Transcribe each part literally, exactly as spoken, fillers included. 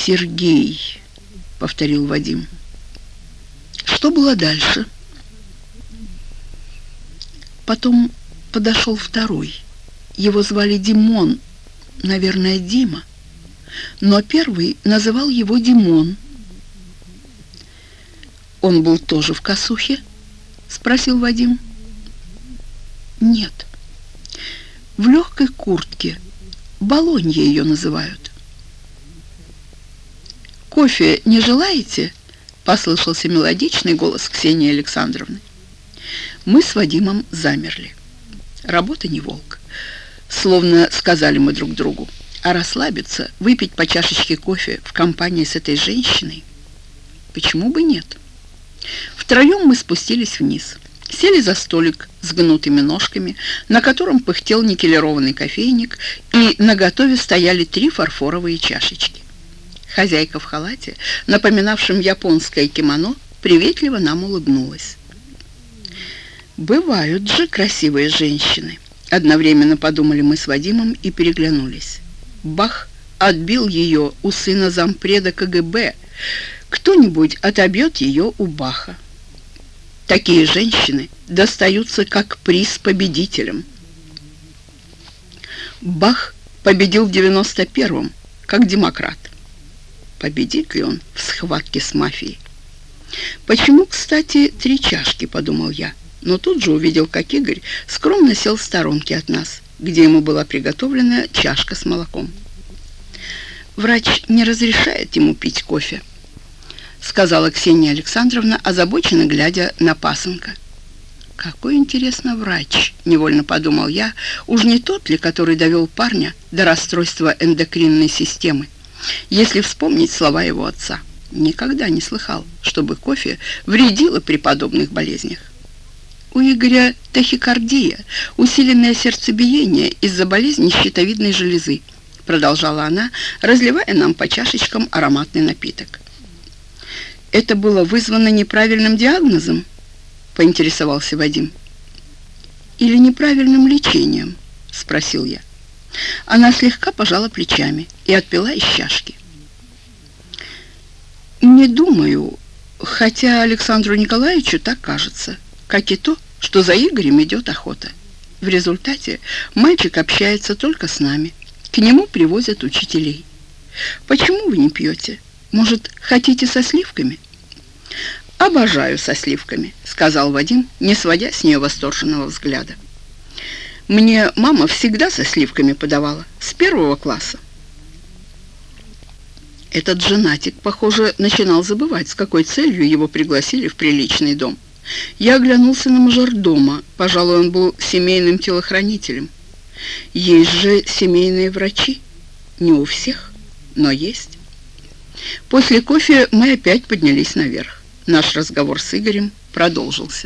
«Сергей», — повторил Вадим. Что было дальше? Потом подошел второй. Его звали Димон, наверное, Дима, но первый называл его Димон. «Он был тоже в косухе?» — спросил Вадим. «Нет, в легкой куртке, Болонья ее называют». «Кофе не желаете?» — послышался мелодичный голос Ксении Александровны. Мы с Вадимом замерли. Работа не волк. Словно сказали мы друг другу, а расслабиться, выпить по чашечке кофе в компании с этой женщиной, почему бы нет? Втроем мы спустились вниз, сели за столик с гнутыми ножками, на котором пыхтел никелированный кофейник, и наготове стояли три фарфоровые чашечки. Хозяйка в халате, напоминавшем японское кимоно, приветливо нам улыбнулась. «Бывают же красивые женщины», — одновременно подумали мы с Вадимом и переглянулись. Бах отбил ее у сына зампреда ка гэ бэ. Кто-нибудь отобьет ее у Баха. Такие женщины достаются как приз победителям. Бах победил в девяносто первом, как демократ. Победит ли он в схватке с мафией? «Почему, кстати, три чашки?» — подумал я. Но тут же увидел, как Игорь скромно сел в сторонке от нас, где ему была приготовлена чашка с молоком. «Врач не разрешает ему пить кофе», — сказала Ксения Александровна, озабоченно глядя на пасынка. «Какой, интересно, врач?» — невольно подумал я. «Уж не тот ли, который довел парня до расстройства эндокринной системы? Если вспомнить слова его отца, никогда не слыхал, чтобы кофе вредило при подобных болезнях. У Игоря тахикардия, усиленное сердцебиение из-за болезни щитовидной железы», — продолжала она, разливая нам по чашечкам ароматный напиток. «Это было вызвано неправильным диагнозом?» — поинтересовался Вадим. «Или неправильным лечением?» — спросил я. Она слегка пожала плечами и отпила из чашки. «Не думаю, хотя Александру Николаевичу так кажется, как и то, что за Игорем идет охота. В результате мальчик общается только с нами. К нему привозят учителей. Почему вы не пьете? Может, хотите со сливками?» «Обожаю со сливками», — сказал Вадим, не сводя с нее восторженного взгляда. «Мне мама всегда со сливками подавала, с первого класса». Этот женатик, похоже, начинал забывать, с какой целью его пригласили в приличный дом. Я оглянулся на мажордома, пожалуй, он был семейным телохранителем. Есть же семейные врачи, не у всех, но есть. После кофе мы опять поднялись наверх. Наш разговор с Игорем продолжился.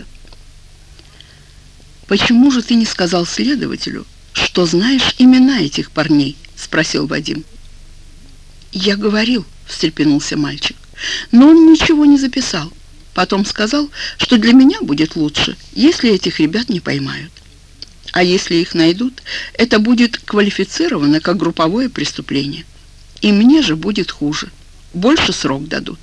«Почему же ты не сказал следователю, что знаешь имена этих парней?» — спросил Вадим. «Я говорил», — встрепенулся мальчик, «но он ничего не записал. Потом сказал, что для меня будет лучше, если этих ребят не поймают. А если их найдут, это будет квалифицировано как групповое преступление. И мне же будет хуже. Больше срок дадут».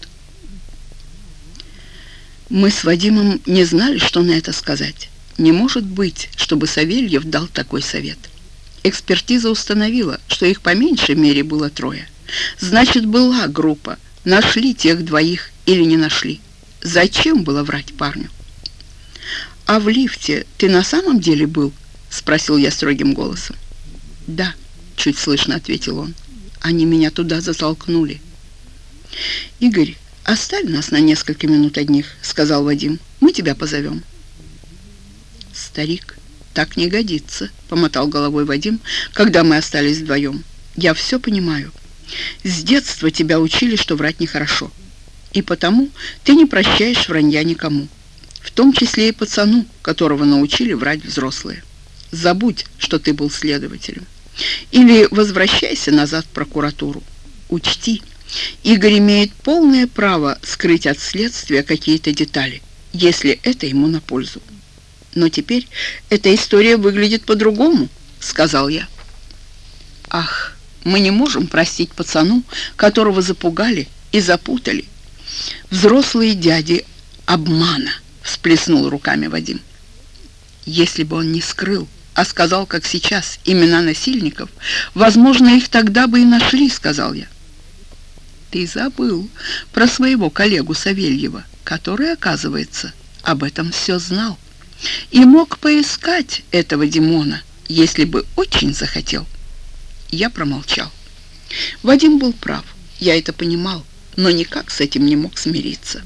Мы с Вадимом не знали, что на это сказать. Не может быть, чтобы Савельев дал такой совет. Экспертиза установила, что их по меньшей мере было трое. Значит, была группа. Нашли тех двоих или не нашли. Зачем было врать парню? «А в лифте ты на самом деле был?» — спросил я строгим голосом. «Да», — чуть слышно ответил он. «Они меня туда затолкнули». «Игорь, оставь нас на несколько минут одних», — сказал Вадим. «Мы тебя позовем». «Старик, так не годится», — помотал головой Вадим, когда мы остались вдвоем. «Я все понимаю. С детства тебя учили, что врать нехорошо. И потому ты не прощаешь вранья никому, в том числе и пацану, которого научили врать взрослые. Забудь, что ты был следователем. Или возвращайся назад в прокуратуру. Учти, Игорь имеет полное право скрыть от следствия какие-то детали, если это ему на пользу. Но теперь эта история выглядит по-другому», — сказал я. «Ах, Мы не можем простить пацану, которого запугали и запутали. Взрослые дяди обмана, всплеснул руками Вадим. Если бы он не скрыл, а сказал, как сейчас, имена насильников, возможно, их тогда бы и нашли, сказал я. Ты забыл про своего коллегу Савельева, который, оказывается, об этом все знал и мог поискать этого Димона, если бы очень захотел. Я промолчал. Вадим был прав, я это понимал, но никак с этим не мог смириться.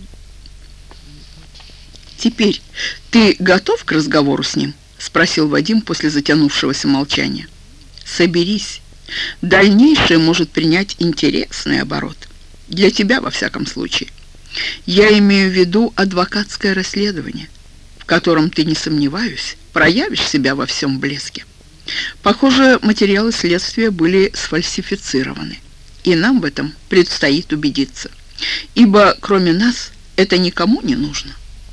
«Теперь ты готов к разговору с ним?» — спросил Вадим после затянувшегося молчания. «Соберись. Дальнейшее может принять интересный оборот. Для тебя, во всяком случае. Я имею в виду адвокатское расследование, в котором, ты, не сомневаюсь, проявишь себя во всем блеске. Похоже, материалы следствия были сфальсифицированы, и нам в этом предстоит убедиться, ибо кроме нас это никому не нужно».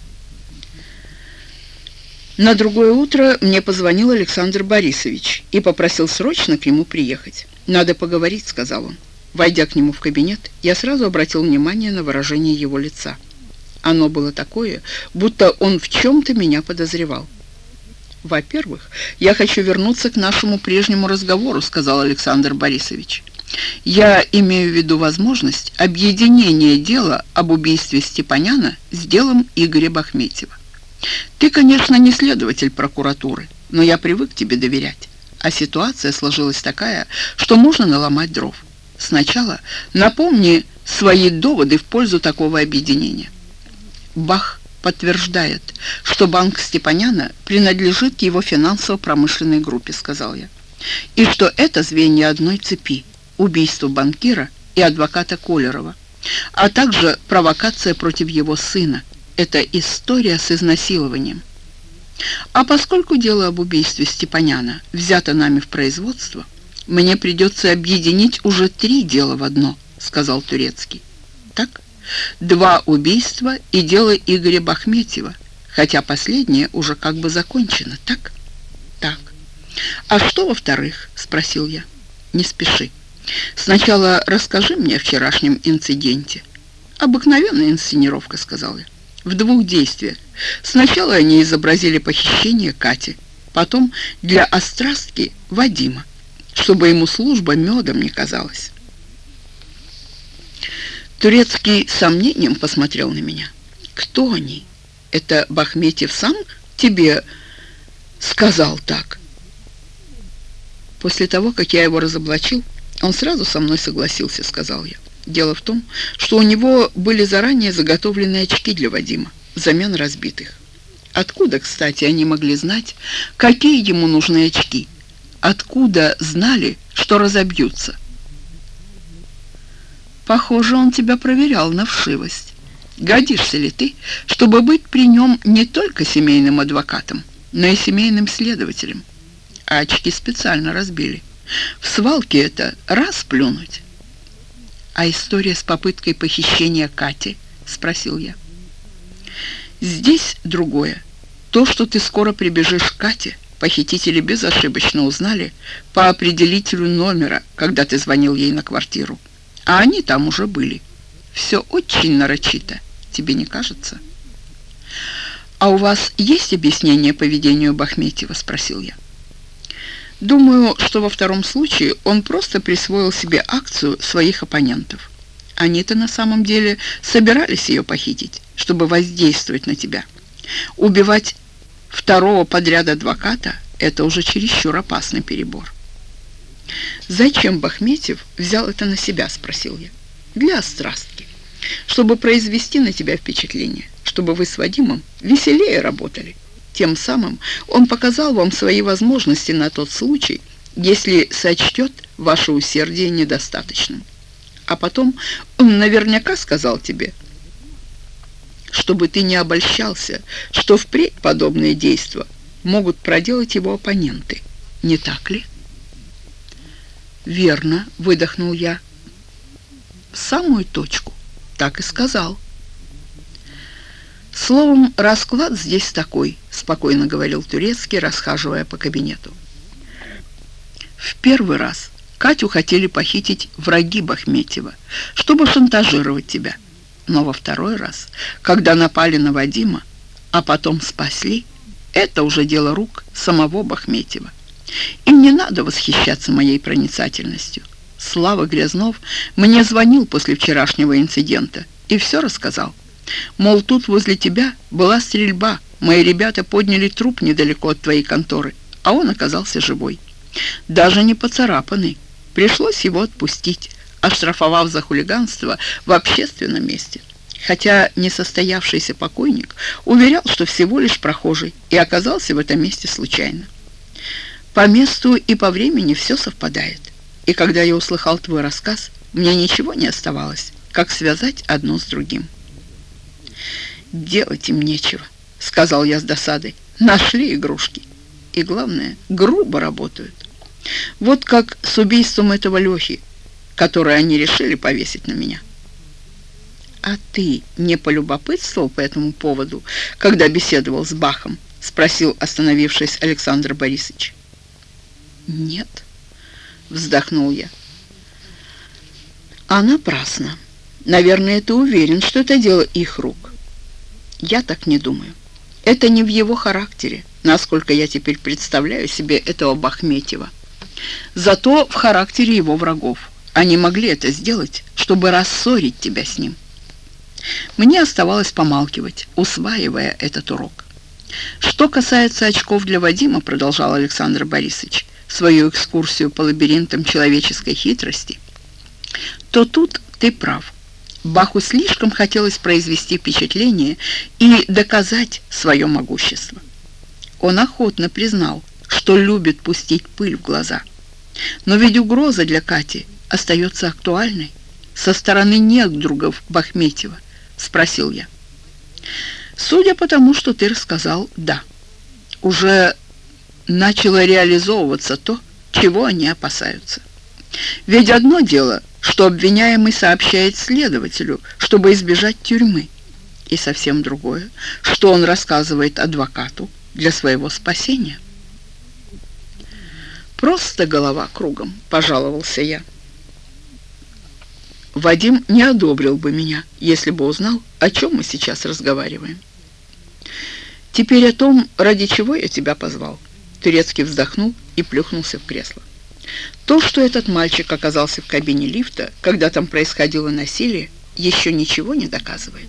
На другое утро мне позвонил Александр Борисович и попросил срочно к нему приехать. «Надо поговорить», — сказал он. Войдя к нему в кабинет, я сразу обратил внимание на выражение его лица. Оно было такое, будто он в чем-то меня подозревал. «Во-первых, я хочу вернуться к нашему прежнему разговору», — сказал Александр Борисович. «Я имею в виду возможность объединения дела об убийстве Степаняна с делом Игоря Бахметьева. Ты, конечно, не следователь прокуратуры, но я привык тебе доверять, а ситуация сложилась такая, что можно наломать дров. Сначала напомни свои доводы в пользу такого объединения». Бах подтверждает, что банк Степаняна принадлежит к его финансово-промышленной группе, сказал я, и что это звенья одной цепи – убийство банкира и адвоката Колерова, а также провокация против его сына. Это история с изнасилованием. А поскольку дело об убийстве Степаняна взято нами в производство, мне придется объединить уже три дела в одно, сказал Турецкий. Так? Два убийства и дело Игоря Бахметьева, хотя последнее уже как бы закончено, так? Так. А что во-вторых? Спросил я. Не спеши. Сначала расскажи мне о вчерашнем инциденте. Обыкновенная инсценировка, сказал я. В двух действиях. Сначала они изобразили похищение Кати, потом для острастки Вадима, чтобы ему служба медом не казалась. Турецкий с сомнением посмотрел на меня. «Кто они? Это Бахметьев сам тебе сказал так?» После того, как я его разоблачил, он сразу со мной согласился, сказал я. Дело в том, что у него были заранее заготовлены очки для Вадима взамен разбитых. Откуда, кстати, они могли знать, какие ему нужны очки? Откуда знали, что разобьются? Похоже, он тебя проверял на вшивость. Годишься ли ты, чтобы быть при нем не только семейным адвокатом, но и семейным следователем? А очки специально разбили. В свалке это раз плюнуть. «А история с попыткой похищения Кати?» — спросил я. «Здесь другое. То, что ты скоро прибежишь к Кате, похитители безошибочно узнали по определителю номера, когда ты звонил ей на квартиру. А они там уже были. Все очень нарочито, тебе не кажется?» «А у вас есть объяснение поведению Бахметьева?» — спросил я. «Думаю, что во втором случае он просто присвоил себе акцию своих оппонентов. Они-то на самом деле собирались ее похитить, чтобы воздействовать на тебя. Убивать второго подряд адвоката – это уже чересчур опасный перебор». «Зачем Бахметьев взял это на себя?» – спросил я. «Для острастки, чтобы произвести на тебя впечатление, чтобы вы с Вадимом веселее работали. Тем самым он показал вам свои возможности на тот случай, если сочтет ваше усердие недостаточным. А потом он наверняка сказал тебе, чтобы ты не обольщался, что впредь подобные действия могут проделать его оппоненты. Не так ли?» «Верно», — выдохнул я. «В самую точку. Так и сказал». «Словом, расклад здесь такой», — спокойно говорил Турецкий, расхаживая по кабинету. «В первый раз Катю хотели похитить враги Бахметьева, чтобы шантажировать тебя. Но во второй раз, когда напали на Вадима, а потом спасли, это уже дело рук самого Бахметьева. Им не надо восхищаться моей проницательностью. Слава Грязнов мне звонил после вчерашнего инцидента и все рассказал. Мол, тут возле тебя была стрельба, мои ребята подняли труп недалеко от твоей конторы, а он оказался живой. Даже не поцарапанный. Пришлось его отпустить, оштрафовав за хулиганство в общественном месте. Хотя несостоявшийся покойник уверял, что всего лишь прохожий, и оказался в этом месте случайно. По месту и по времени все совпадает. И когда я услыхал твой рассказ, мне ничего не оставалось, как связать одно с другим. «Делать им нечего», — сказал я с досадой. «Нашли игрушки. И главное, грубо работают. Вот как с убийством этого Лехи, которое они решили повесить на меня». «А ты не полюбопытствовал по этому поводу, когда беседовал с Бахом?» — спросил, остановившись, Александр Борисович. «Нет», — вздохнул я. «А напрасно. Наверное, ты уверен, что это дело их рук». «Я так не думаю. Это не в его характере, насколько я теперь представляю себе этого Бахметьева. Зато в характере его врагов. Они могли это сделать, чтобы рассорить тебя с ним». Мне оставалось помалкивать, усваивая этот урок. «Что касается очков для Вадима», — продолжал Александр Борисович свою экскурсию по лабиринтам человеческой хитрости, то тут ты прав. Баху слишком хотелось произвести впечатление и доказать свое могущество. Он охотно признал, что любит пустить пыль в глаза. Но ведь угроза для Кати остается актуальной. Со стороны недругов Бахметьева, спросил я. Судя по тому, что ты рассказал, да. Уже начало реализовываться то, чего они опасаются. Ведь одно дело, что обвиняемый сообщает следователю, чтобы избежать тюрьмы, и совсем другое, что он рассказывает адвокату для своего спасения. «Просто голова кругом», — пожаловался я. Вадим не одобрил бы меня, если бы узнал, о чем мы сейчас разговариваем. «Теперь о том, ради чего я тебя позвал». Турецкий вздохнул и плюхнулся в кресло. То, что этот мальчик оказался в кабине лифта, когда там происходило насилие, еще ничего не доказывает.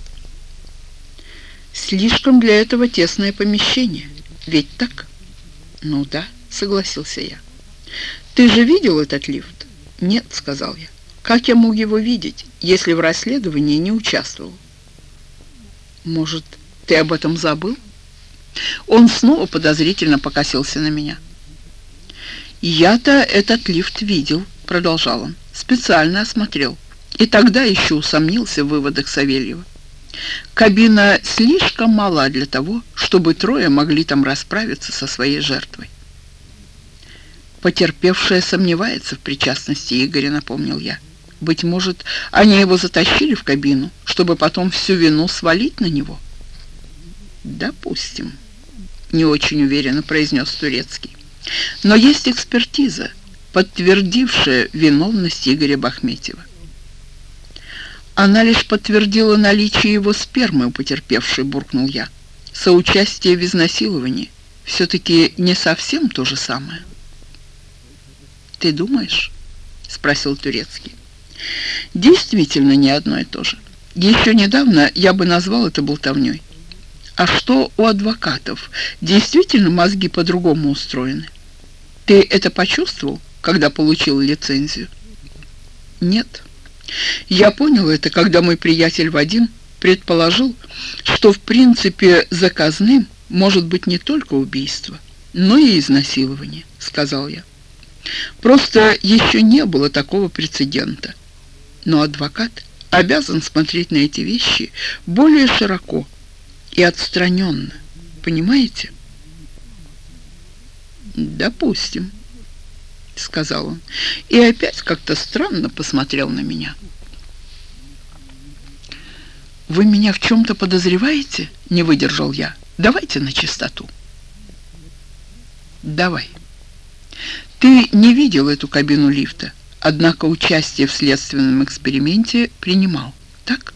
Слишком для этого тесное помещение, ведь так? Ну да, согласился я. Ты же видел этот лифт? Нет, сказал я. Как я мог его видеть, если в расследовании не участвовал? Может, ты об этом забыл? Он снова подозрительно покосился на меня. «Я-то этот лифт видел», — продолжал он, — «специально осмотрел. И тогда еще усомнился в выводах Савельева. Кабина слишком мала для того, чтобы трое могли там расправиться со своей жертвой». «Потерпевшая сомневается в причастности Игоря», — напомнил я. «Быть может, они его затащили в кабину, чтобы потом всю вину свалить на него?» «Допустим», — не очень уверенно произнес Турецкий. «Но есть экспертиза, подтвердившая виновность Игоря Бахметьева. Она лишь подтвердила наличие его спермы у потерпевшей», — буркнул я. «Соучастие в изнасиловании все-таки не совсем то же самое». «Ты думаешь?» — спросил Турецкий. «Действительно не одно и то же. Еще недавно я бы назвал это болтовней. А что у адвокатов? Действительно мозги по-другому устроены? Ты это почувствовал, когда получил лицензию?» «Нет. Я понял это, когда мой приятель Вадим предположил, что в принципе заказным может быть не только убийство, но и изнасилование», — сказал я. «Просто еще не было такого прецедента. Но адвокат обязан смотреть на эти вещи более широко и отстраненно. Понимаете?» «Допустим», — сказал он, и опять как-то странно посмотрел на меня. «Вы меня в чем-то подозреваете?» — не выдержал я. «Давайте на чистоту». «Давай. Ты не видел эту кабину лифта, однако участие в следственном эксперименте принимал, так?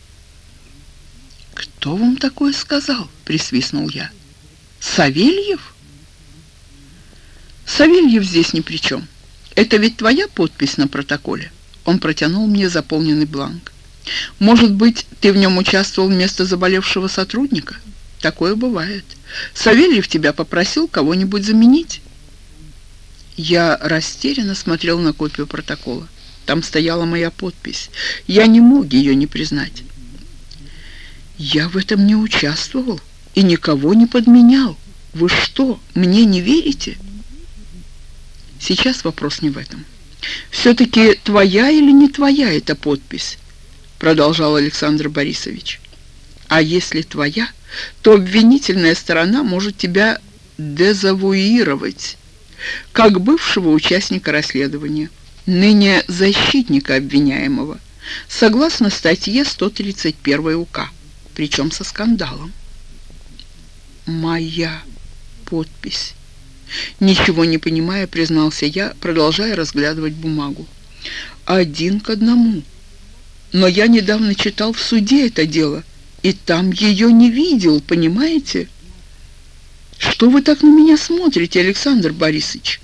«Кто вам такое сказал?» — присвистнул я. «Савельев?» «Савельев здесь ни при чем. Это ведь твоя подпись на протоколе?» Он протянул мне заполненный бланк. «Может быть, ты в нем участвовал вместо заболевшего сотрудника? Такое бывает. Савельев тебя попросил кого-нибудь заменить?» Я растерянно смотрел на копию протокола. Там стояла моя подпись. Я не мог ее не признать. «Я в этом не участвовал и никого не подменял. Вы что, мне не верите?» «Сейчас вопрос не в этом. Все-таки твоя или не твоя эта подпись?» Продолжал Александр Борисович. «А если твоя, то обвинительная сторона может тебя дезавуировать как бывшего участника расследования, ныне защитника обвиняемого, согласно статье сто тридцать один УК, причем со скандалом». «Моя подпись». Ничего не понимая, признался я, продолжая разглядывать бумагу. «Один к одному. Но я недавно читал в суде это дело, и там ее не видел, понимаете? Что вы так на меня смотрите, Александр Борисович?»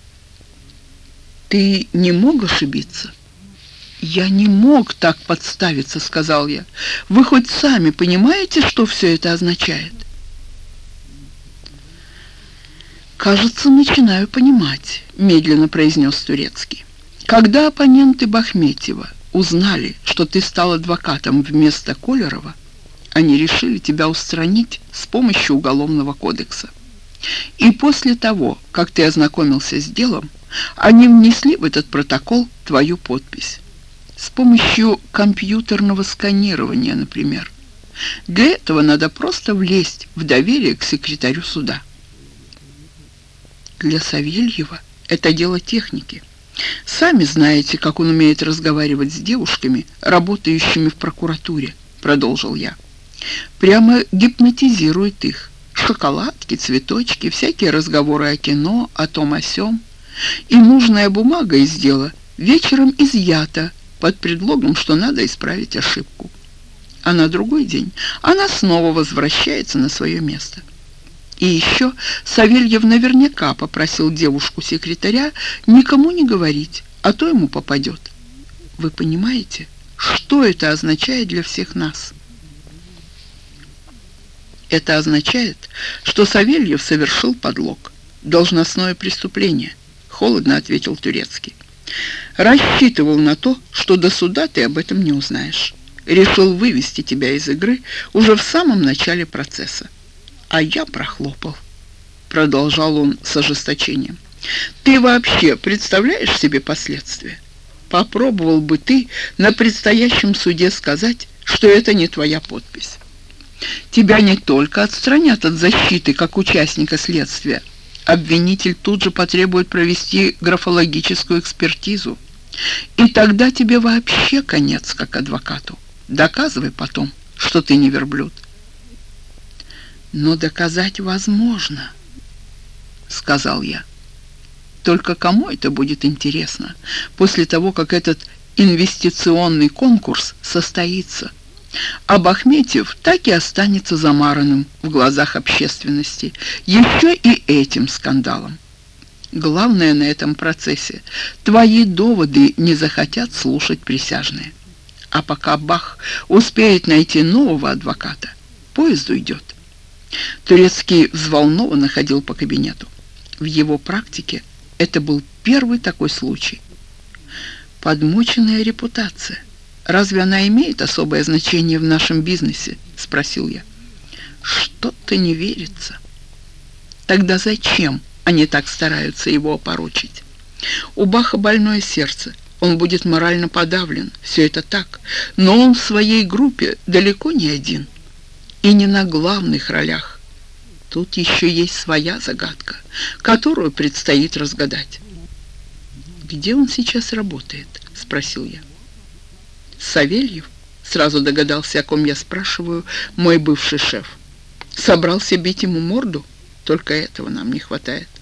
«Ты не мог ошибиться?» «Я не мог так подставиться», — сказал я. «Вы хоть сами понимаете, что все это означает?» «Кажется, начинаю понимать», — медленно произнес Турецкий. «Когда оппоненты Бахметьева узнали, что ты стал адвокатом вместо Колерова, они решили тебя устранить с помощью Уголовного кодекса. И после того, как ты ознакомился с делом, они внесли в этот протокол твою подпись. С помощью компьютерного сканирования, например. Для этого надо просто влезть в доверие к секретарю суда». «Для Савельева это дело техники. Сами знаете, как он умеет разговаривать с девушками, работающими в прокуратуре», — продолжил я. «Прямо гипнотизирует их. Шоколадки, цветочки, всякие разговоры о кино, о том о сём. И нужная бумага из дела вечером изъята под предлогом, что надо исправить ошибку. А на другой день она снова возвращается на свое место. И еще Савельев наверняка попросил девушку-секретаря никому не говорить, а то ему попадет. Вы понимаете, что это означает для всех нас?» «Это означает, что Савельев совершил подлог, должностное преступление», — холодно ответил Турецкий. «Рассчитывал на то, что до суда ты об этом не узнаешь. Решил вывести тебя из игры уже в самом начале процесса. А я прохлопал», — продолжал он с ожесточением. «Ты вообще представляешь себе последствия? Попробовал бы ты на предстоящем суде сказать, что это не твоя подпись. Тебя не только отстранят от защиты как участника следствия, обвинитель тут же потребует провести графологическую экспертизу. И тогда тебе вообще конец как адвокату. Доказывай потом, что ты не верблюд». «Но доказать возможно», — сказал я. «Только кому это будет интересно после того, как этот инвестиционный конкурс состоится? А Бахметьев так и останется замаранным в глазах общественности, еще и этим скандалом. Главное на этом процессе — твои доводы не захотят слушать присяжные. А пока Бах успеет найти нового адвоката, поезд уйдет». Турецкий взволнованно ходил по кабинету. В его практике это был первый такой случай. «Подмоченная репутация. Разве она имеет особое значение в нашем бизнесе?» — спросил я. «Что-то не верится». «Тогда зачем они так стараются его опорочить? У Баха больное сердце, он будет морально подавлен, все это так, но он в своей группе далеко не один. И не на главных ролях. Тут еще есть своя загадка, которую предстоит разгадать». «Где он сейчас работает?» — спросил я. «Савельев?» — сразу догадался, о ком я спрашиваю, мой бывший шеф. «Собрался бить ему морду? Только этого нам не хватает.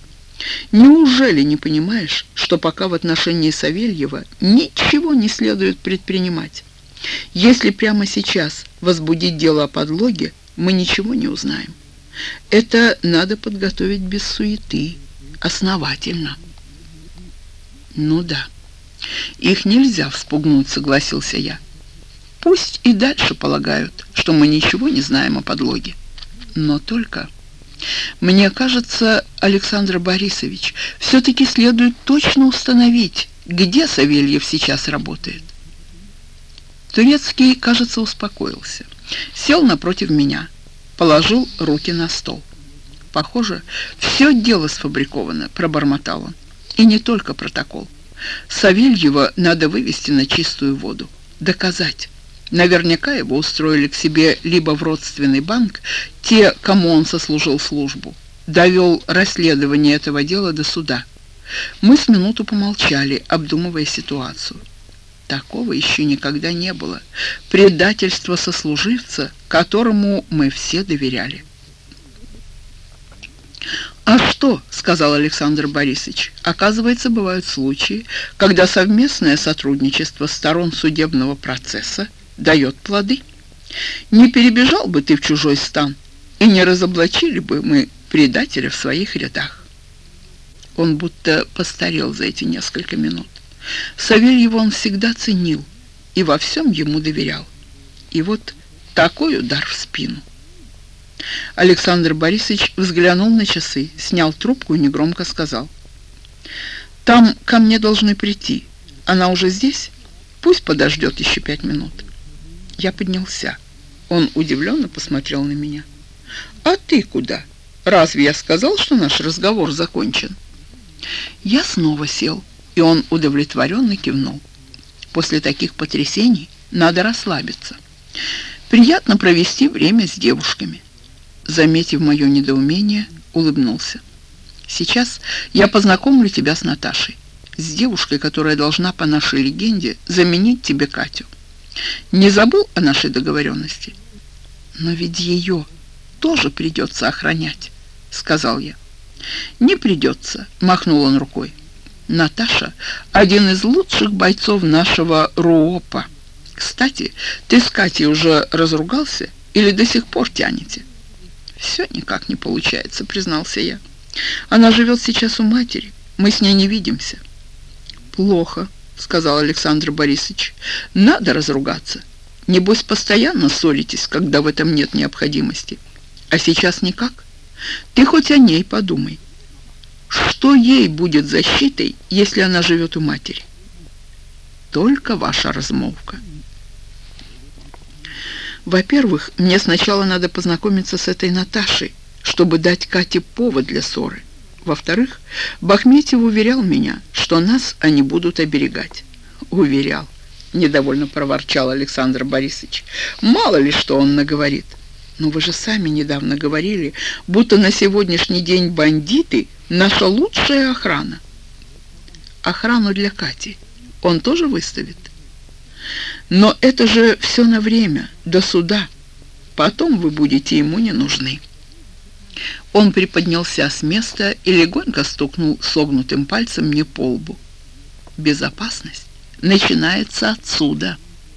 Неужели не понимаешь, что пока в отношении Савельева ничего не следует предпринимать? Если прямо сейчас возбудить дело о подлоге, мы ничего не узнаем. Это надо подготовить без суеты, основательно. Ну да, их нельзя вспугнуть, согласился я. Пусть и дальше полагают, что мы ничего не знаем о подлоге. Но только... Мне кажется, Александр Борисович, все-таки следует точно установить, где Савельев сейчас работает. Турецкий, кажется, успокоился. Сел напротив меня, положил руки на стол. Похоже, все дело сфабриковано, пробормотал он. И не только протокол. Савельева надо вывести на чистую воду, доказать. Наверняка его устроили к себе либо в родственный банк, те, кому он сослужил службу. Довел расследование этого дела до суда. Мы с минуту помолчали, обдумывая ситуацию. Такого еще никогда не было. Предательство сослуживца, которому мы все доверяли. «А что?» — сказал Александр Борисович. «Оказывается, бывают случаи, когда совместное сотрудничество сторон судебного процесса дает плоды. Не перебежал бы ты в чужой стан, и не разоблачили бы мы предателя в своих рядах». Он будто постарел за эти несколько минут. Савельева он всегда ценил и во всем ему доверял. И вот такой удар в спину. Александр Борисович взглянул на часы, снял трубку и негромко сказал: «Там ко мне должны прийти. Она уже здесь? Пусть подождет еще пять минут». Я поднялся. Он удивленно посмотрел на меня. «А ты куда? Разве я сказал, что наш разговор закончен?» Я снова сел, и он удовлетворенно кивнул. После таких потрясений надо расслабиться. Приятно провести время с девушками. Заметив мое недоумение, улыбнулся. «Сейчас я познакомлю тебя с Наташей, с девушкой, которая должна по нашей легенде заменить тебе Катю. Не забыл о нашей договоренности?» «Но ведь ее тоже придется охранять», — сказал я. «Не придется», — махнул он рукой. «Наташа — один из лучших бойцов нашего РУОПа. Кстати, ты с Катей уже разругался или до сих пор тянете?» «Все никак не получается», — признался я. «Она живет сейчас у матери, мы с ней не видимся». «Плохо», — сказал Александр Борисович. «Надо разругаться. Небось, постоянно ссоритесь, когда в этом нет необходимости. А сейчас никак. Ты хоть о ней подумай. Что ей будет защитой, если она живет у матери? Только ваша размолвка». «Во-первых, мне сначала надо познакомиться с этой Наташей, чтобы дать Кате повод для ссоры. Во-вторых, Бахметьев уверял меня, что нас они будут оберегать». «Уверял», — недовольно проворчал Александр Борисович. «Мало ли, что он наговорит. Но вы же сами недавно говорили, будто на сегодняшний день бандиты — наша лучшая охрана». «Охрану для Кати он тоже выставит?» «Но это же все на время, до суда. Потом вы будете ему не нужны». Он приподнялся с места и легонько стукнул согнутым пальцем мне по лбу. «Безопасность начинается отсюда».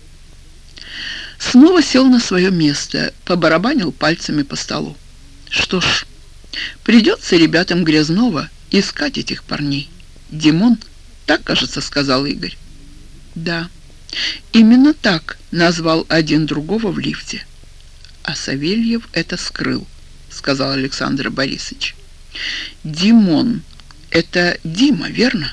Снова сел на свое место, побарабанил пальцами по столу. «Что ж, придется ребятам Грязнова искать этих парней. Димон, так, кажется, сказал Игорь». «Да, именно так назвал один другого в лифте. А Савельев это скрыл», — сказал Александр Борисович. «Димон — это Дима, верно?»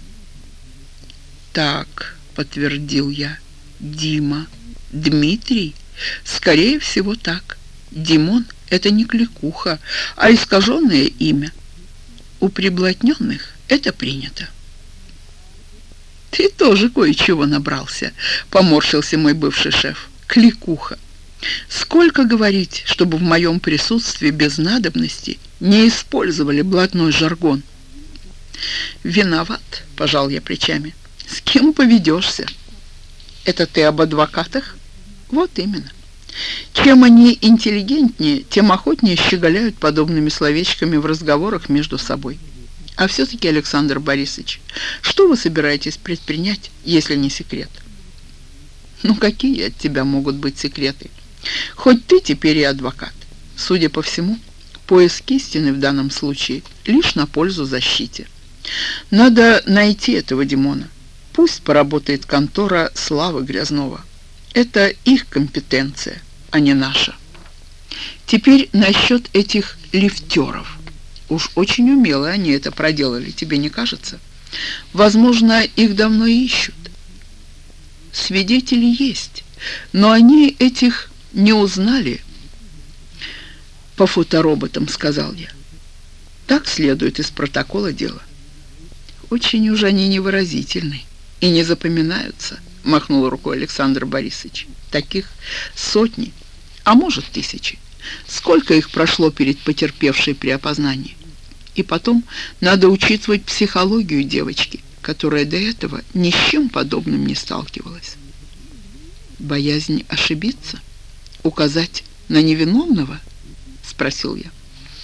«Так», — подтвердил я, — «Дима. Дмитрий? Скорее всего, так. Димон — это не кликуха, а искаженное имя. У приблотненных это принято». «Ты тоже кое-чего набрался», — поморщился мой бывший шеф. «Кликуха. Сколько говорить, чтобы в моем присутствии без надобности не использовали блатной жаргон?» «Виноват», — пожал я плечами. «С кем поведешься?» «Это ты об адвокатах?» «Вот именно. Чем они интеллигентнее, тем охотнее щеголяют подобными словечками в разговорах между собой. А все-таки, Александр Борисович, что вы собираетесь предпринять, если не секрет? Ну, какие от тебя могут быть секреты? Хоть ты теперь и адвокат. Судя по всему, поиск истины в данном случае лишь на пользу защите. Надо найти этого Димона. Пусть поработает контора Славы Грязнова. Это их компетенция, а не наша. Теперь насчет этих лифтеров. Уж очень умело они это проделали, тебе не кажется? Возможно, их давно ищут. Свидетели есть, но они этих не узнали по фотороботам, сказал я. Так следует из протокола дела. Очень уж они невыразительны и не запоминаются, махнул рукой Александр Борисович. Таких сотни, а может тысячи. Сколько их прошло перед потерпевшей при опознании? И потом надо учитывать психологию девочки, которая до этого ни с чем подобным не сталкивалась. Боязнь ошибиться? Указать на невиновного? Спросил я.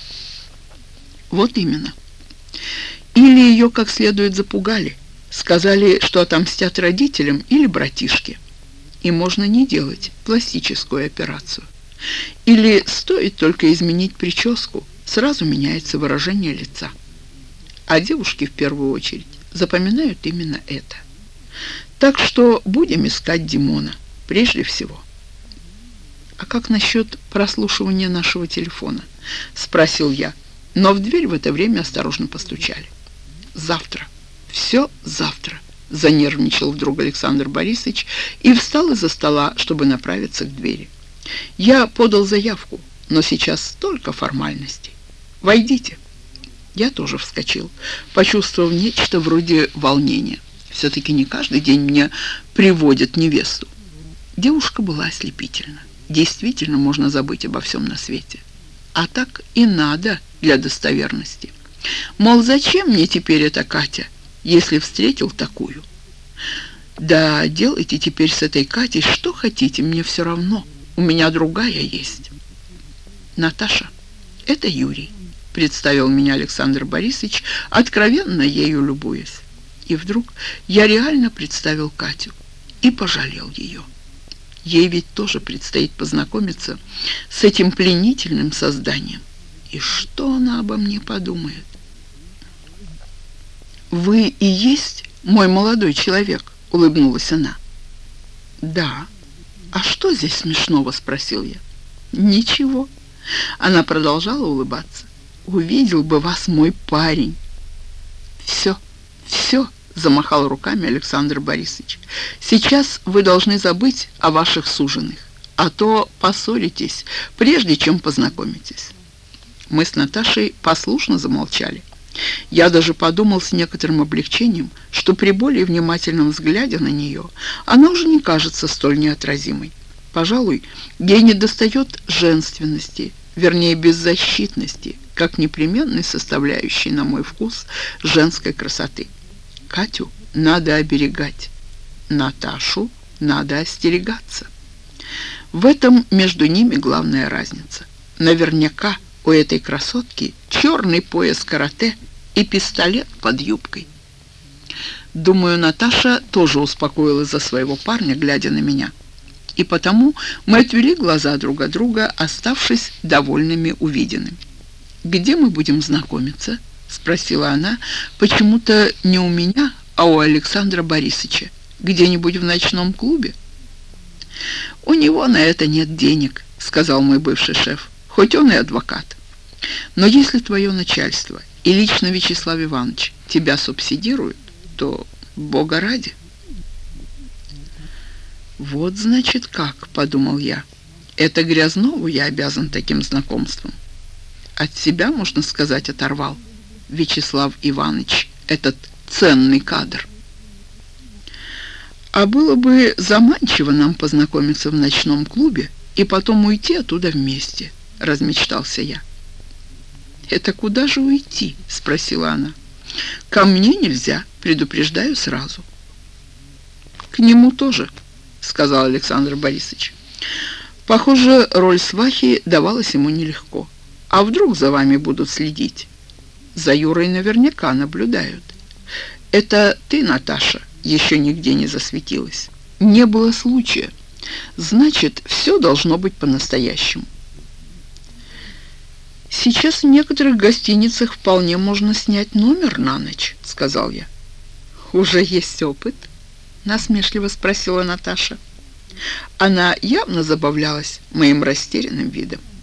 Вот именно. Или ее как следует запугали, сказали, что отомстят родителям или братишке, и можно не делать пластическую операцию. Или стоит только изменить прическу, сразу меняется выражение лица. А девушки в первую очередь запоминают именно это. Так что будем искать Димона прежде всего. «А как насчет прослушивания нашего телефона?» — спросил я, но в дверь в это время осторожно постучали. «Завтра, все завтра», — занервничал вдруг Александр Борисович и встал из-за стола, чтобы направиться к двери. «Я подал заявку, но сейчас столько формальностей. Войдите». Я тоже вскочил, почувствовав нечто вроде волнения. Все-таки не каждый день мне приводят невесту. Девушка была ослепительна. Действительно можно забыть обо всем на свете. А так и надо для достоверности. Мол, зачем мне теперь эта Катя, если встретил такую? Да, делайте теперь с этой Катей что хотите, мне все равно. У меня другая есть. Наташа, это Юрий, представил меня Александр Борисович, откровенно ею любуясь. И вдруг я реально представил Катю и пожалел ее. Ей ведь тоже предстоит познакомиться с этим пленительным созданием. И что она обо мне подумает? «Вы и есть мой молодой человек?» — улыбнулась она. «Да». «А что здесь смешного?» — спросил я. «Ничего». Она продолжала улыбаться. «Увидел бы вас мой парень». «Все, все», — замахал руками Александр Борисович. «Сейчас вы должны забыть о ваших суженых, а то поссоритесь, прежде чем познакомитесь». Мы с Наташей послушно замолчали. Я даже подумал с некоторым облегчением, что при более внимательном взгляде на нее она уже не кажется столь неотразимой. Пожалуй, ей недостает женственности, вернее беззащитности, как непременной составляющей, на мой вкус, женской красоты. Катю надо оберегать, Наташу надо остерегаться. В этом между ними главная разница. Наверняка у этой красотки черный пояс карате и пистолет под юбкой. Думаю, Наташа тоже успокоилась за своего парня, глядя на меня. И потому мы отвели глаза друг от друга, оставшись довольными увиденным. «Где мы будем знакомиться?» — спросила она, почему-то не у меня, а у Александра Борисовича. «Где-нибудь в ночном клубе?» «У него на это нет денег», — сказал мой бывший шеф, хоть он и адвокат. «Но если твое начальство и лично Вячеслав Иванович тебя субсидируют, то Бога ради». «Вот, значит, как», — подумал я. «Это Грязнову я обязан таким знакомством. От себя, можно сказать, оторвал Вячеслав Иванович, этот ценный кадр». «А было бы заманчиво нам познакомиться в ночном клубе и потом уйти оттуда вместе», — размечтался я. «Это куда же уйти?» — спросила она. «Ко мне нельзя, предупреждаю сразу». «К нему тоже», — сказал Александр Борисович. «Похоже, роль свахи давалась ему нелегко. А вдруг за вами будут следить?» За Юрой наверняка наблюдают. Это ты, Наташа, еще нигде не засветилась. Не было случая. Значит, все должно быть по-настоящему. «Сейчас в некоторых гостиницах вполне можно снять номер на ночь», — сказал я. «Уже есть опыт?» — насмешливо спросила Наташа. Она явно забавлялась моим растерянным видом.